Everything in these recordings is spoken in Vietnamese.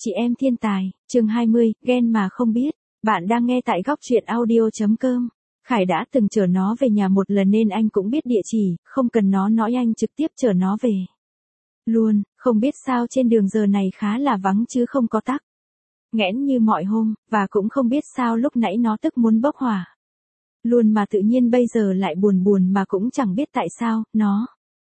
Chị em thiên tài, chương 20, ghen mà không biết. Bạn đang nghe tại góc truyện audio.com. Khải đã từng chở nó về nhà một lần nên anh cũng biết địa chỉ, không cần nó nói anh trực tiếp chở nó về. Luôn, không biết sao trên đường giờ này khá là vắng chứ không có tắc. Nghẽn như mọi hôm, và cũng không biết sao lúc nãy nó tức muốn bốc hỏa. Luôn mà tự nhiên bây giờ lại buồn buồn mà cũng chẳng biết tại sao, nó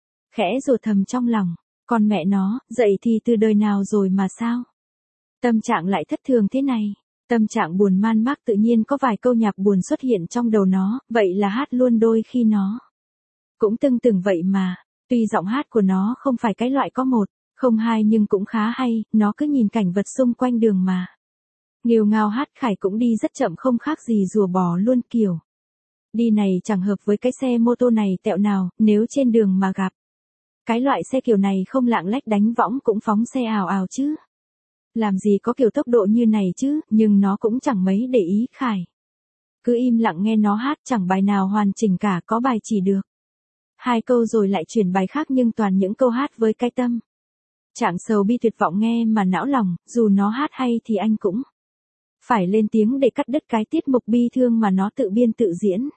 khẽ rủa thầm trong lòng. Con mẹ nó, dậy thì từ đời nào rồi mà sao? Tâm trạng lại thất thường thế này. Tâm trạng buồn man mác tự nhiên có vài câu nhạc buồn xuất hiện trong đầu nó, vậy là hát luôn đôi khi nó cũng tưng từng vậy mà. Tuy giọng hát của nó không phải cái loại có một, không hai nhưng cũng khá hay, nó cứ nhìn cảnh vật xung quanh đường mà nghêu ngao hát. Khải cũng đi rất chậm không khác gì rùa bò luôn kiểu. Đi này chẳng hợp với cái xe mô tô này tẹo nào, nếu trên đường mà gặp cái loại xe kiểu này không lạng lách đánh võng cũng phóng xe ào ào chứ. Làm gì có kiểu tốc độ như này chứ, nhưng nó cũng chẳng mấy để ý Khải. Cứ im lặng nghe nó hát, chẳng bài nào hoàn chỉnh cả, có bài chỉ được 2 câu rồi lại chuyển bài khác nhưng toàn những câu hát với cái tâm trạng sầu bi tuyệt vọng nghe mà não lòng. Dù nó hát hay thì anh cũng phải lên tiếng để cắt đứt cái tiết mục bi thương mà nó tự biên tự diễn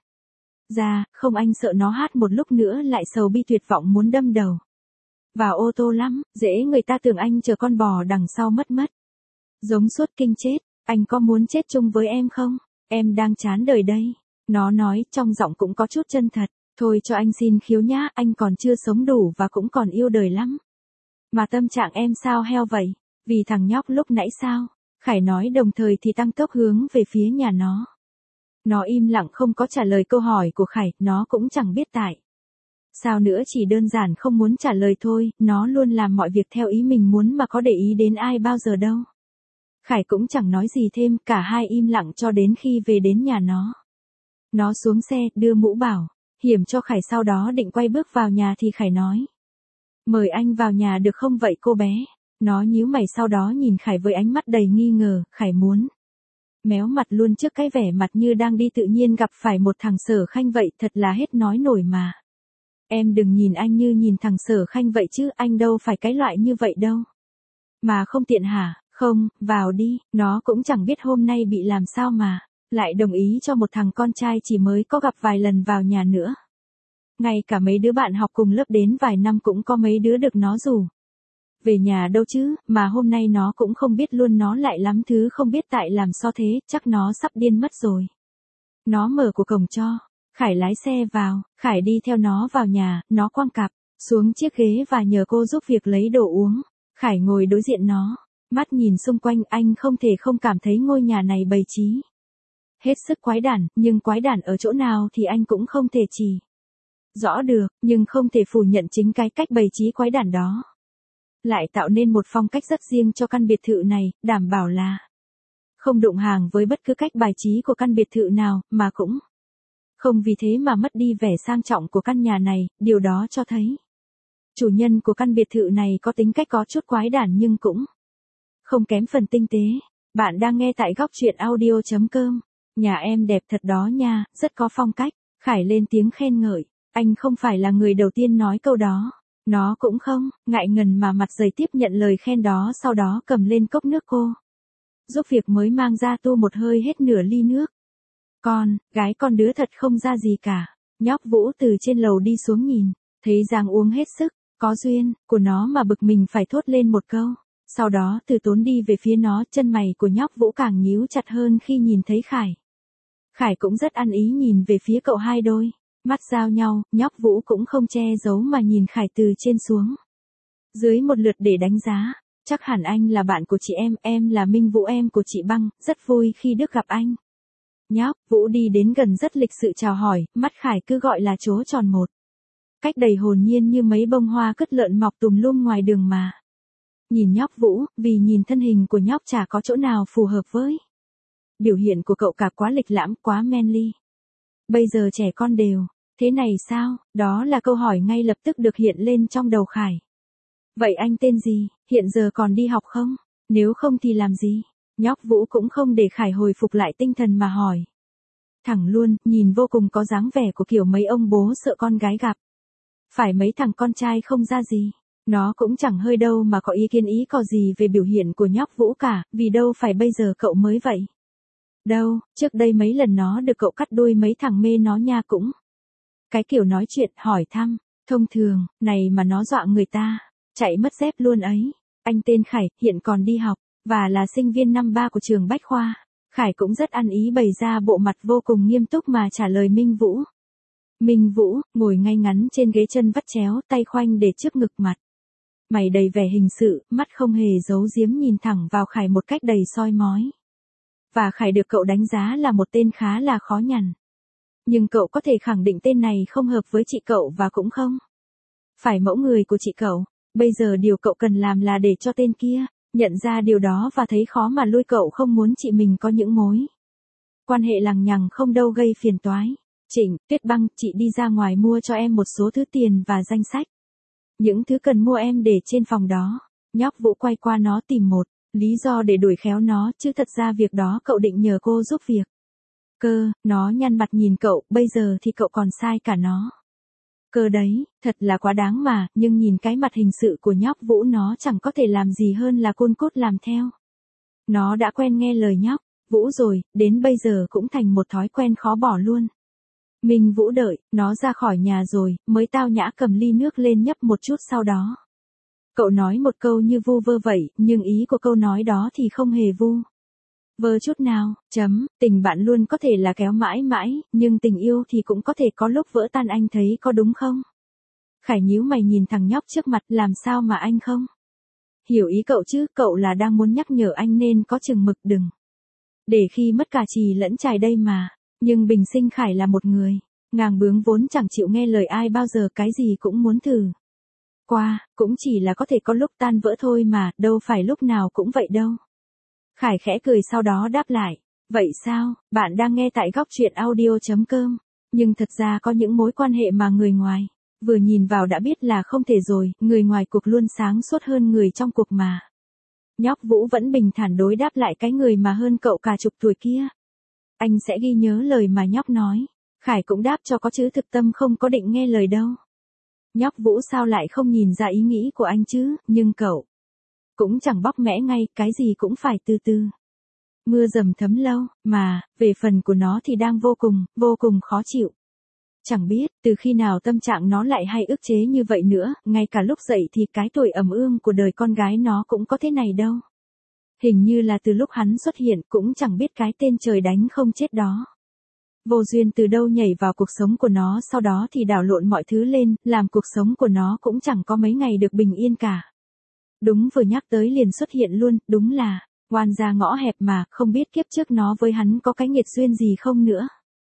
ra, không anh sợ nó hát một lúc nữa lại sầu bi tuyệt vọng muốn đâm đầu vào ô tô lắm, dễ người ta tưởng anh chờ con bò đằng sau mất. Giống suốt kinh chết, anh có muốn chết chung với em không? Em đang chán đời đây. Nó nói, trong giọng cũng có chút chân thật. Thôi cho anh xin khiếu nhá, anh còn chưa sống đủ và cũng còn yêu đời lắm. Mà tâm trạng em sao heo vậy? Vì thằng nhóc lúc nãy sao? Khải nói đồng thời thì tăng tốc hướng về phía nhà nó. Nó im lặng không có trả lời câu hỏi của Khải, nó cũng chẳng biết tại sao nữa, chỉ đơn giản không muốn trả lời thôi. Nó luôn làm mọi việc theo ý mình muốn mà có để ý đến ai bao giờ đâu. Khải cũng chẳng nói gì thêm, cả hai im lặng cho đến khi về đến nhà nó. Nó xuống xe, đưa mũ bảo hiểm cho Khải, sau đó định quay bước vào nhà thì Khải nói: "Mời anh vào nhà được không vậy cô bé?" Nó nhíu mày sau đó nhìn Khải với ánh mắt đầy nghi ngờ. Khải muốn méo mặt luôn trước cái vẻ mặt như đang đi tự nhiên gặp phải một thằng Sở Khanh vậy, thật là hết nói nổi mà. Em đừng nhìn anh như nhìn thằng Sở Khanh vậy chứ, anh đâu phải cái loại như vậy đâu. Mà không tiện hả? Không, vào đi. Nó cũng chẳng biết hôm nay bị làm sao mà lại đồng ý cho một thằng con trai chỉ mới có gặp vài lần vào nhà nữa. Ngay cả mấy đứa bạn học cùng lớp đến vài năm cũng có mấy đứa được nó rủ về nhà đâu chứ, mà hôm nay nó cũng không biết luôn, nó lại lắm thứ không biết tại làm sao thế, chắc nó sắp điên mất rồi. Nó mở của cổng cho Khải lái xe vào, Khải đi theo nó vào nhà, nó quăng cặp xuống chiếc ghế và nhờ cô giúp việc lấy đồ uống. Khải ngồi đối diện nó, mắt nhìn xung quanh, anh không thể không cảm thấy ngôi nhà này bày trí hết sức quái đản, nhưng quái đản ở chỗ nào thì anh cũng không thể chỉ rõ được, nhưng không thể phủ nhận chính cái cách bày trí quái đản đó lại tạo nên một phong cách rất riêng cho căn biệt thự này, đảm bảo là không đụng hàng với bất cứ cách bài trí của căn biệt thự nào, mà cũng không vì thế mà mất đi vẻ sang trọng của căn nhà này. Điều đó cho thấy chủ nhân của căn biệt thự này có tính cách có chút quái đản nhưng cũng không kém phần tinh tế. Bạn đang nghe tại góc truyện audio.com. Nhà em đẹp thật đó nha, rất có phong cách. Khải lên tiếng khen ngợi. Anh không phải là người đầu tiên nói câu đó. Nó cũng không ngại ngần mà mặt dày tiếp nhận lời khen đó, sau đó cầm lên cốc nước cô giúp việc mới mang ra tu một hơi hết nửa ly nước. Con gái con đứa thật không ra gì cả. Nhóc Vũ từ trên lầu đi xuống nhìn thấy Giang uống hết sức có duyên của nó mà bực mình phải thốt lên một câu. Sau đó từ tốn đi về phía nó, chân mày của nhóc Vũ càng nhíu chặt hơn khi nhìn thấy Khải. Khải cũng rất ăn ý nhìn về phía cậu, hai đôi mắt giao nhau, nhóc Vũ cũng không che giấu mà nhìn Khải từ trên xuống dưới một lượt để đánh giá. Chắc hẳn anh là bạn của chị em là Minh Vũ, em của chị Băng, rất vui khi được gặp anh. Nhóc Vũ đi đến gần rất lịch sự chào hỏi, mắt Khải cứ gọi là chố tròn một cách đầy hồn nhiên như mấy bông hoa cứt lợn mọc tùm lum ngoài đường mà. Nhìn nhóc Vũ, vì nhìn thân hình của nhóc chả có chỗ nào phù hợp với biểu hiện của cậu cả, quá lịch lãm, quá manly. Bây giờ trẻ con đều thế này sao? Đó là câu hỏi ngay lập tức được hiện lên trong đầu Khải. Vậy anh tên gì? Hiện giờ còn đi học không? Nếu không thì làm gì? Nhóc Vũ cũng không để Khải hồi phục lại tinh thần mà hỏi thẳng luôn, nhìn vô cùng có dáng vẻ của kiểu mấy ông bố sợ con gái gặp phải mấy thằng con trai không ra gì. Nó cũng chẳng hơi đâu mà có ý kiến ý cò gì về biểu hiện của nhóc Vũ cả, vì đâu phải bây giờ cậu mới vậy. Đâu, trước đây mấy lần nó được cậu cắt đuôi mấy thằng mê nó nha cũng. Cái kiểu nói chuyện, hỏi thăm, thông thường, này mà nó dọa người ta, chạy mất dép luôn ấy. Anh tên Khải, hiện còn đi học, và là sinh viên năm 3 của trường Bách Khoa. Khải cũng rất ăn ý bày ra bộ mặt vô cùng nghiêm túc mà trả lời Minh Vũ. Minh Vũ, ngồi ngay ngắn trên ghế chân vắt chéo, tay khoanh để trước ngực mặt. Mày đầy vẻ hình sự, mắt không hề giấu giếm nhìn thẳng vào Khải một cách đầy soi mói. Và Khải được cậu đánh giá là một tên khá là khó nhằn. Nhưng cậu có thể khẳng định tên này không hợp với chị cậu và cũng không phải mẫu người của chị cậu. Bây giờ điều cậu cần làm là để cho tên kia nhận ra điều đó và thấy khó mà lui cậu không muốn chị mình có những mối quan hệ lằng nhằng không đâu gây phiền toái. Trịnh, Tuyết Băng, chị đi ra ngoài mua cho em một số thứ tiền và danh sách. Những thứ cần mua em để trên phòng đó. Nhóc Vũ quay qua nó tìm một lý do để đuổi khéo nó, chứ thật ra việc đó cậu định nhờ cô giúp việc. Nó nhăn mặt nhìn cậu, bây giờ thì cậu còn sai cả nó. Đấy, thật là quá đáng mà, nhưng nhìn cái mặt hình sự của nhóc Vũ nó chẳng có thể làm gì hơn là cun cút làm theo. Nó đã quen nghe lời nhóc Vũ rồi, đến bây giờ cũng thành một thói quen khó bỏ luôn. Minh Vũ đợi, nó ra khỏi nhà rồi, mới tao nhã cầm ly nước lên nhấp một chút sau đó. Cậu nói một câu như vu vơ vậy, nhưng ý của câu nói đó thì không hề vu vơ chút nào. Tình bạn luôn có thể là kéo mãi mãi, nhưng tình yêu thì cũng có thể có lúc vỡ tan, anh thấy có đúng không? Khải nhíu mày nhìn thằng nhóc trước mặt, làm sao mà anh không hiểu ý cậu chứ, cậu là đang muốn nhắc nhở anh nên có chừng mực đừng để khi mất cả chì lẫn chài đây mà. Nhưng bình sinh Khải là một người ngàng bướng vốn chẳng chịu nghe lời ai bao giờ, cái gì cũng muốn thử qua, cũng chỉ là có thể có lúc tan vỡ thôi mà, đâu phải lúc nào cũng vậy đâu. Khải khẽ cười sau đó đáp lại, vậy sao, bạn đang nghe tại góc truyện audio.com, nhưng thật ra có những mối quan hệ mà người ngoài vừa nhìn vào đã biết là không thể rồi, người ngoài cuộc luôn sáng suốt hơn người trong cuộc mà. Nhóc Vũ vẫn bình thản đối đáp lại cái người mà hơn cậu cả chục tuổi kia. Anh sẽ ghi nhớ lời mà nhóc nói. Khải cũng đáp cho có chứ, thực tâm không có định nghe lời đâu. Nhóc Vũ sao lại không nhìn ra ý nghĩ của anh chứ, nhưng cậu cũng chẳng bóc mẽ ngay, cái gì cũng phải từ từ. Mưa dầm thấm lâu, mà, về phần của nó thì đang vô cùng khó chịu. Chẳng biết, từ khi nào tâm trạng nó lại hay ức chế như vậy nữa, ngay cả lúc dậy thì cái tuổi ẩm ương của đời con gái nó cũng có thế này đâu. Hình như là từ lúc hắn xuất hiện cũng chẳng biết cái tên trời đánh không chết đó. Vô duyên từ đâu nhảy vào cuộc sống của nó, sau đó thì đảo lộn mọi thứ lên, làm cuộc sống của nó cũng chẳng có mấy ngày được bình yên cả. Đúng vừa nhắc tới liền xuất hiện luôn, đúng là oan ra ngõ hẹp mà, không biết kiếp trước nó với hắn có cái nghiệt duyên gì không nữa.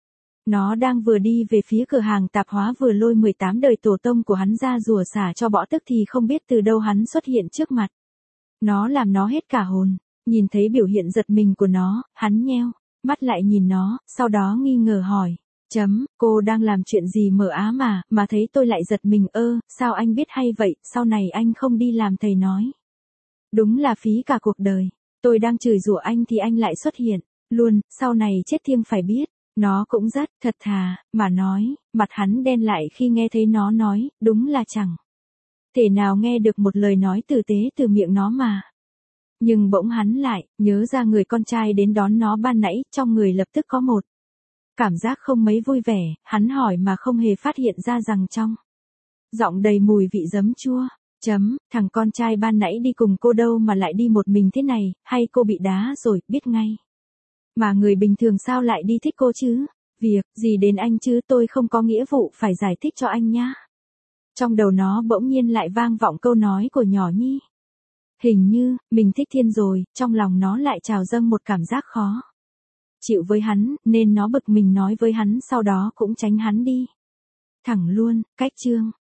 Nó đang vừa đi về phía cửa hàng tạp hóa vừa lôi 18 đời tổ tông của hắn ra rủa xả cho bỏ tức thì không biết từ đâu hắn xuất hiện trước mặt. Nó làm nó hết cả hồn, nhìn thấy biểu hiện giật mình của nó, hắn nheo mắt lại nhìn nó, sau đó nghi ngờ hỏi, cô đang làm chuyện gì mờ á mà thấy tôi lại giật mình, sao anh biết hay vậy, sau này anh không đi làm thầy nói. Đúng là phí cả cuộc đời, tôi đang chửi rủa anh thì anh lại xuất hiện, luôn, sau này chết thiêng phải biết. Nó cũng rất thật thà, mà nói, mặt hắn đen lại khi nghe thấy nó nói, đúng là chẳng thể nào nghe được một lời nói tử tế từ miệng nó mà. Nhưng bỗng hắn lại, nhớ ra người con trai đến đón nó ban nãy, trong người lập tức có một cảm giác không mấy vui vẻ, hắn hỏi mà không hề phát hiện ra rằng trong giọng đầy mùi vị giấm chua. Thằng con trai ban nãy đi cùng cô đâu mà lại đi một mình thế này, hay cô bị đá rồi, biết ngay. Mà người bình thường sao lại đi thích cô chứ? Việc gì đến anh chứ, tôi không có nghĩa vụ phải giải thích cho anh nhá. Trong đầu nó bỗng nhiên lại vang vọng câu nói của nhỏ Nhi. Hình như, mình thích Thiên rồi, trong lòng nó lại trào dâng một cảm giác khó chịu với hắn, nên nó bực mình nói với hắn, sau đó cũng tránh hắn đi thẳng luôn. Cách chương